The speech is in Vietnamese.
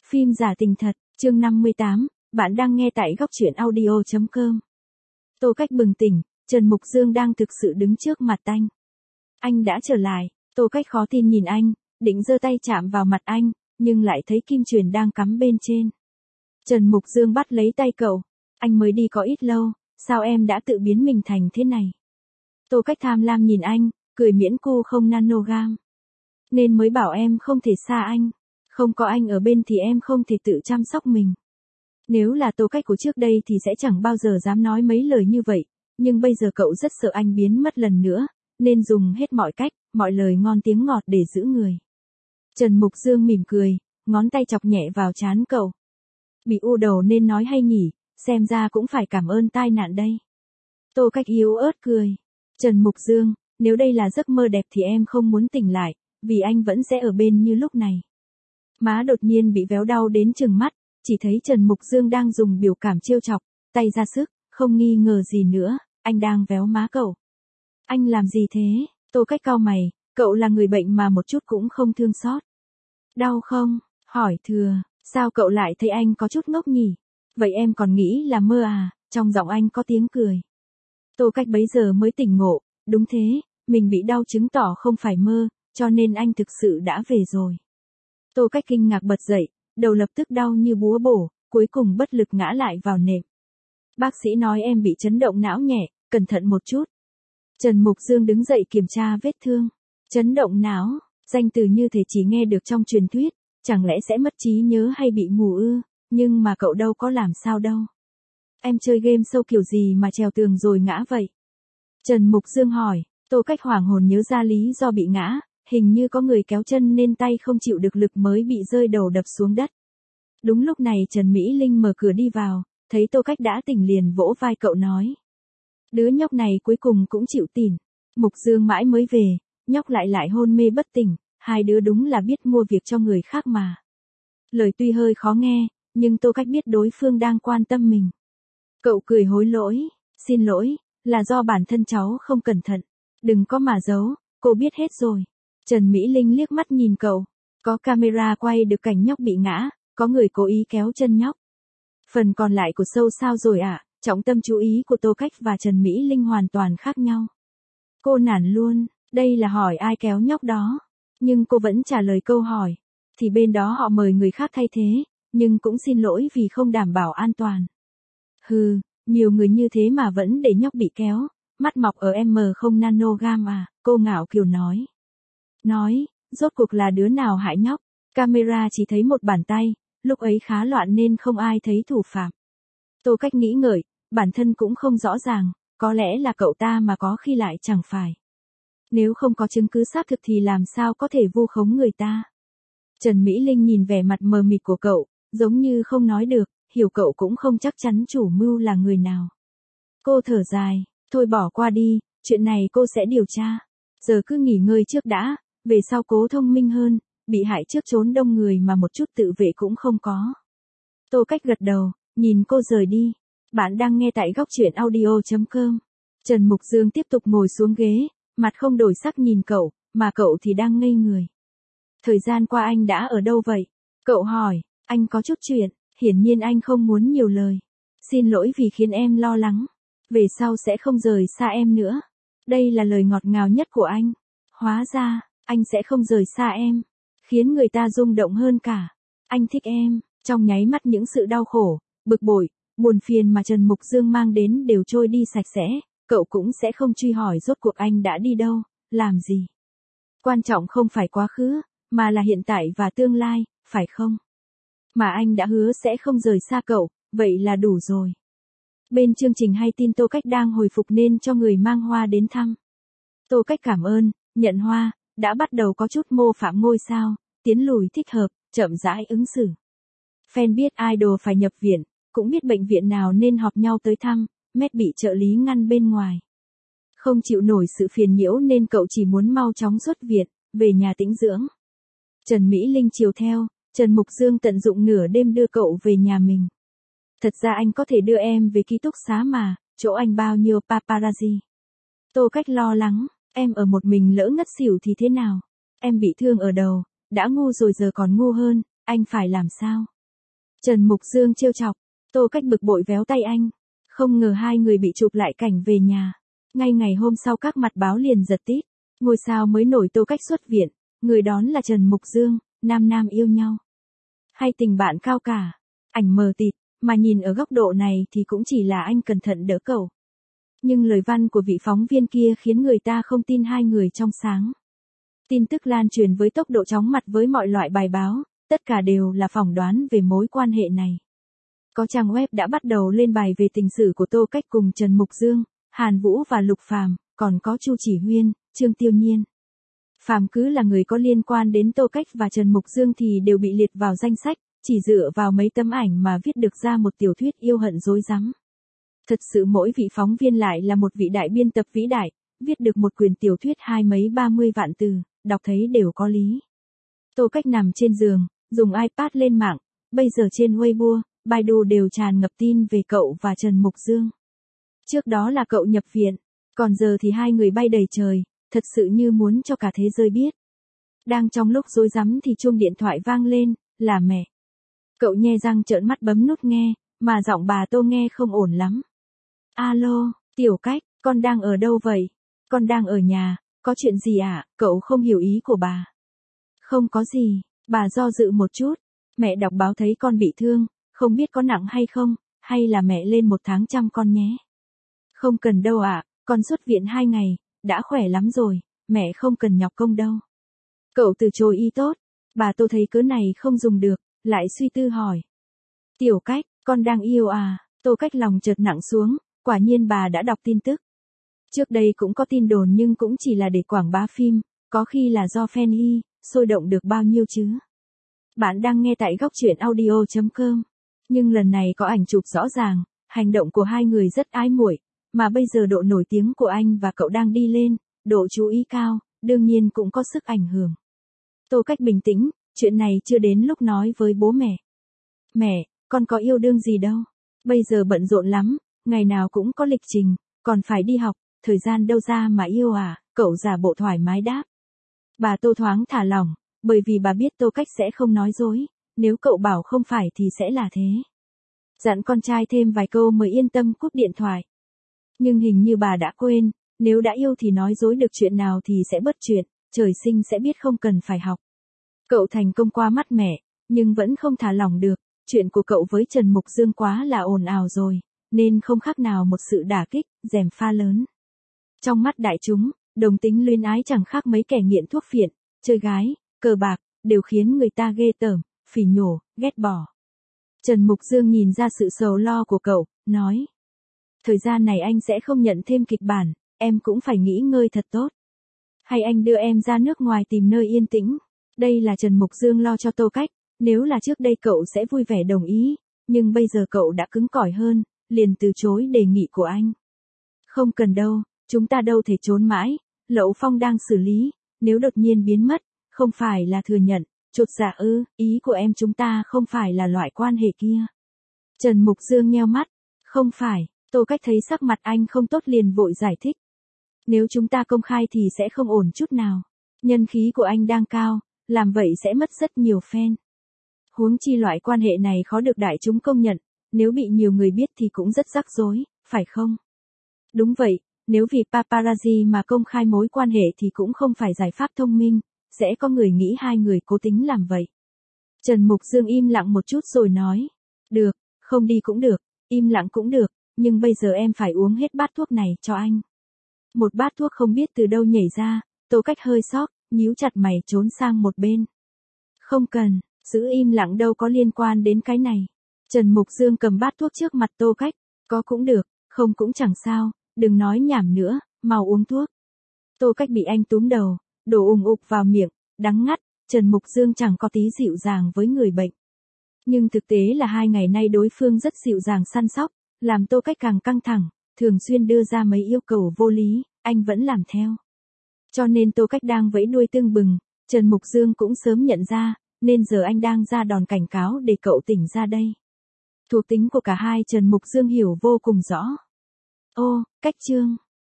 Phim giả tình thật, chương 58, bạn đang nghe tại góc truyện audio.com. Tô Cách bừng tỉnh, Trần Mục Dương đang thực sự đứng trước mặt anh. Anh đã trở lại, Tô Cách khó tin nhìn anh, định giơ tay chạm vào mặt anh, nhưng lại thấy kim chuyền đang cắm bên trên. Trần Mục Dương bắt lấy tay cậu, anh mới đi có ít lâu, sao em đã tự biến mình thành thế này? Tô Cách tham lam nhìn anh, cười miễn cu không nanogram. Nên mới bảo em không thể xa anh. Không có anh ở bên thì em không thể tự chăm sóc mình. Nếu là Tô Cách của trước đây thì sẽ chẳng bao giờ dám nói mấy lời như vậy, nhưng bây giờ cậu rất sợ anh biến mất lần nữa, nên dùng hết mọi cách, mọi lời ngon tiếng ngọt để giữ người. Trần Mục Dương mỉm cười, ngón tay chọc nhẹ vào trán cậu. Bị u đầu nên nói hay nhỉ, xem ra cũng phải cảm ơn tai nạn đây. Tô Cách yếu ớt cười. Trần Mục Dương, nếu đây là giấc mơ đẹp thì em không muốn tỉnh lại, vì anh vẫn sẽ ở bên như lúc này. Má đột nhiên bị véo đau đến trừng mắt, chỉ thấy Trần Mục Dương đang dùng biểu cảm trêu chọc, tay ra sức, không nghi ngờ gì nữa, anh đang véo má cậu. Anh làm gì thế? Tô Cách cau mày, cậu là người bệnh mà một chút cũng không thương xót. Đau không? Hỏi thừa, sao cậu lại thấy anh có chút ngốc nhỉ? Vậy em còn nghĩ là mơ à? Trong giọng anh có tiếng cười. Tô Cách bấy giờ mới tỉnh ngộ, đúng thế, mình bị đau chứng tỏ không phải mơ, cho nên anh thực sự đã về rồi. Tô Cách kinh ngạc bật dậy, đầu lập tức đau như búa bổ, cuối cùng bất lực ngã lại vào nệm. Bác sĩ nói em bị chấn động não nhẹ, cẩn thận một chút. Trần Mục Dương đứng dậy kiểm tra vết thương. Chấn động não, danh từ như thể chỉ nghe được trong truyền thuyết, chẳng lẽ sẽ mất trí nhớ hay bị mù ư, nhưng mà cậu đâu có làm sao đâu. Em chơi game show kiểu gì mà trèo tường rồi ngã vậy? Trần Mục Dương hỏi, Tô Cách hoảng hồn nhớ ra lý do bị ngã, hình như có người kéo chân nên tay không chịu được lực mới bị rơi đầu đập xuống đất. Đúng lúc này Trần Mỹ Linh mở cửa đi vào, thấy Tô Cách đã tỉnh liền vỗ vai cậu nói. Đứa nhóc này cuối cùng cũng chịu tỉn. Mục Dương mãi mới về, nhóc lại hôn mê bất tỉnh, hai đứa đúng là biết mua việc cho người khác mà. Lời tuy hơi khó nghe, nhưng Tô Cách biết đối phương đang quan tâm mình. Cậu cười hối lỗi, xin lỗi, là do bản thân cháu không cẩn thận. Đừng có mà giấu, cô biết hết rồi. Trần Mỹ Linh liếc mắt nhìn cậu, có camera quay được cảnh nhóc bị ngã, có người cố ý kéo chân nhóc. Phần còn lại của show sao rồi ạ? Trọng tâm chú ý của Tô Cách và Trần Mỹ Linh hoàn toàn khác nhau. Cô nản luôn, đây là hỏi ai kéo nhóc đó. Nhưng cô vẫn trả lời câu hỏi. Thì bên đó họ mời người khác thay thế, nhưng cũng xin lỗi vì không đảm bảo an toàn. Hừ, nhiều người như thế mà vẫn để nhóc bị kéo, mắt mọc ở M0 nanogram à, cô ngạo kiều nói. Rốt cuộc là đứa nào hại nhóc, camera chỉ thấy một bàn tay, lúc ấy khá loạn nên không ai thấy thủ phạm. Tô Cách nghĩ ngợi, bản thân cũng không rõ ràng, có lẽ là cậu ta mà có khi lại chẳng phải. Nếu không có chứng cứ xác thực thì làm sao có thể vu khống người ta. Trần Mỹ Linh nhìn vẻ mặt mờ mịt của cậu, giống như không nói được, hiểu cậu cũng không chắc chắn chủ mưu là người nào. Cô thở dài, thôi bỏ qua đi, chuyện này cô sẽ điều tra. Giờ cứ nghỉ ngơi trước đã, về sau cố thông minh hơn, bị hại trước trốn đông người mà một chút tự vệ cũng không có. Tô Cách gật đầu, nhìn cô rời đi. Bạn đang nghe tại góc truyện audio.com. Trần Mục Dương tiếp tục ngồi xuống ghế, mặt không đổi sắc nhìn cậu, mà cậu thì đang ngây người. Thời gian qua anh đã ở đâu vậy? Cậu hỏi, anh có chút chuyện, hiển nhiên anh không muốn nhiều lời. Xin lỗi vì khiến em lo lắng. Về sau sẽ không rời xa em nữa. Đây là lời ngọt ngào nhất của anh. Hóa ra, anh sẽ không rời xa em. Khiến người ta rung động hơn cả. Anh thích em. Trong nháy mắt những sự đau khổ, bực bội, buồn phiền mà Trần Mục Dương mang đến đều trôi đi sạch sẽ. Cậu cũng sẽ không truy hỏi rốt cuộc anh đã đi đâu, làm gì. Quan trọng không phải quá khứ, mà là hiện tại và tương lai, phải không? Mà anh đã hứa sẽ không rời xa cậu, vậy là đủ rồi. Bên chương trình hay tin Tô Cách đang hồi phục nên cho người mang hoa đến thăm. Tô Cách cảm ơn, nhận hoa, đã bắt đầu có chút mô phạm ngôi sao, tiến lùi thích hợp, chậm rãi ứng xử. Fan biết idol phải nhập viện, cũng biết bệnh viện nào nên họp nhau tới thăm, Met bị trợ lý ngăn bên ngoài. Không chịu nổi sự phiền nhiễu nên cậu chỉ muốn mau chóng xuất viện, về nhà tĩnh dưỡng. Trần Mỹ Linh chiều theo, Trần Mục Dương tận dụng nửa đêm đưa cậu về nhà mình. Thật ra anh có thể đưa em về ký túc xá mà, chỗ anh bao nhiêu paparazzi. Tô Cách lo lắng, em ở một mình lỡ ngất xỉu thì thế nào? Em bị thương ở đầu, đã ngu rồi giờ còn ngu hơn, anh phải làm sao? Trần Mục Dương trêu chọc. Tô Cách bực bội véo tay anh. Không ngờ hai người bị chụp lại cảnh về nhà. Ngay ngày hôm sau các mặt báo liền giật tít. Ngôi sao mới nổi Tô Cách xuất viện. Người đón là Trần Mục Dương, nam nam yêu nhau. Hay tình bạn cao cả. Ảnh mờ tịt, mà nhìn ở góc độ này thì cũng chỉ là anh cẩn thận đỡ cậu. Nhưng lời văn của vị phóng viên kia khiến người ta không tin hai người trong sáng. Tin tức lan truyền với tốc độ chóng mặt với mọi loại bài báo, tất cả đều là phỏng đoán về mối quan hệ này. Có trang web đã bắt đầu lên bài về tình sử của Tô Cách cùng Trần Mục Dương, Hàn Vũ và Lục Phàm, còn có Chu Chỉ Huyên, Trương Tiêu Nhiên. Phàm cứ là người có liên quan đến Tô Cách và Trần Mục Dương thì đều bị liệt vào danh sách, chỉ dựa vào mấy tấm ảnh mà viết được ra một tiểu thuyết yêu hận rối rắm. Thật sự mỗi vị phóng viên lại là một vị đại biên tập vĩ đại, viết được một quyển tiểu thuyết 20-30 vạn từ, đọc thấy đều có lý. Tô Cách nằm trên giường, dùng iPad lên mạng, bây giờ trên Weibo, Baidu đều tràn ngập tin về cậu và Trần Mục Dương. Trước đó là cậu nhập viện, còn giờ thì hai người bay đầy trời, thật sự như muốn cho cả thế giới biết. Đang trong lúc rối rắm thì chuông điện thoại vang lên, là mẹ. Cậu nhe răng trợn mắt bấm nút nghe, mà giọng bà Tô nghe không ổn lắm. Alo, Tiểu Cách, con đang ở đâu vậy? Con đang ở nhà, có chuyện gì ạ? Cậu không hiểu ý của bà. Không có gì, bà do dự một chút. Mẹ đọc báo thấy con bị thương, không biết có nặng hay không, hay là mẹ lên 1 tháng chăm con nhé. Không cần đâu ạ, con xuất viện 2 ngày, đã khỏe lắm rồi, mẹ không cần nhọc công đâu. Cậu từ chối ý tốt, bà Tô thấy cớ này không dùng được, lại suy tư hỏi. Tiểu Cách, con đang yêu à? Tô Cách lòng chợt nặng xuống, quả nhiên bà đã đọc tin tức. Trước đây cũng có tin đồn nhưng cũng chỉ là để quảng bá phim, có khi là do fan y, sôi động được bao nhiêu chứ. Bạn đang nghe tại góc truyện audio.com. Nhưng lần này có ảnh chụp rõ ràng, hành động của hai người rất ái muội, mà bây giờ độ nổi tiếng của anh và cậu đang đi lên, độ chú ý cao, đương nhiên cũng có sức ảnh hưởng. Tô Cách bình tĩnh, chuyện này chưa đến lúc nói với bố mẹ. Mẹ, con có yêu đương gì đâu. Bây giờ bận rộn lắm, ngày nào cũng có lịch trình, còn phải đi học, thời gian đâu ra mà yêu à, cậu giả bộ thoải mái đáp. Bà Tô thoáng thả lỏng, bởi vì bà biết Tô Cách sẽ không nói dối, nếu cậu bảo không phải thì sẽ là thế. Dặn con trai thêm vài câu mới yên tâm cúp điện thoại. Nhưng hình như bà đã quên, nếu đã yêu thì nói dối được chuyện nào thì sẽ bớt chuyện, trời sinh sẽ biết không cần phải học. Cậu thành công qua mắt mẹ, nhưng vẫn không thả lỏng được, chuyện của cậu với Trần Mục Dương quá là ồn ào rồi, nên không khác nào một sự đả kích, gièm pha lớn. Trong mắt đại chúng, đồng tính luyến ái chẳng khác mấy kẻ nghiện thuốc phiện, chơi gái, cờ bạc, đều khiến người ta ghê tởm, phỉ nhổ, ghét bỏ. Trần Mục Dương nhìn ra sự sầu lo của cậu, nói. Thời gian này anh sẽ không nhận thêm kịch bản, em cũng phải nghỉ ngơi thật tốt. Hay anh đưa em ra nước ngoài tìm nơi yên tĩnh. Đây là Trần Mục Dương lo cho Tô Cách, nếu là trước đây cậu sẽ vui vẻ đồng ý, nhưng bây giờ cậu đã cứng cỏi hơn, liền từ chối đề nghị của anh. Không cần đâu, chúng ta đâu thể trốn mãi, Lậu Phong đang xử lý, nếu đột nhiên biến mất, không phải là thừa nhận, chột dạ ư, ý của em chúng ta không phải là loại quan hệ kia. Trần Mục Dương nheo mắt, không phải, Tô Cách thấy sắc mặt anh không tốt liền vội giải thích. Nếu chúng ta công khai thì sẽ không ổn chút nào, nhân khí của anh đang cao, làm vậy sẽ mất rất nhiều fan. Huống chi loại quan hệ này khó được đại chúng công nhận, nếu bị nhiều người biết thì cũng rất rắc rối, phải không? Đúng vậy, nếu vì paparazzi mà công khai mối quan hệ thì cũng không phải giải pháp thông minh, sẽ có người nghĩ hai người cố tính làm vậy. Trần Mục Dương im lặng một chút rồi nói, được, không đi cũng được, im lặng cũng được, nhưng bây giờ em phải uống hết bát thuốc này cho anh. Một bát thuốc không biết từ đâu nhảy ra, Tô Cách hơi sốc, nhíu chặt mày trốn sang một bên. Không cần, giữ im lặng đâu có liên quan đến cái này. Trần Mục Dương cầm bát thuốc trước mặt Tô Cách, có cũng được, không cũng chẳng sao, đừng nói nhảm nữa, mau uống thuốc. Tô Cách bị anh túm đầu, đổ ùng ục vào miệng, đắng ngắt, Trần Mục Dương chẳng có tí dịu dàng với người bệnh. Nhưng thực tế là 2 ngày nay đối phương rất dịu dàng săn sóc, làm Tô Cách càng căng thẳng, thường xuyên đưa ra mấy yêu cầu vô lý, anh vẫn làm theo. Cho nên Tô Cách đang vẫy đuôi tưng bừng, Trần Mục Dương cũng sớm nhận ra, nên giờ anh đang ra đòn cảnh cáo để cậu tỉnh ra đây. Thuộc tính của cả hai Trần Mục Dương hiểu vô cùng rõ. Ô, Cách Trương.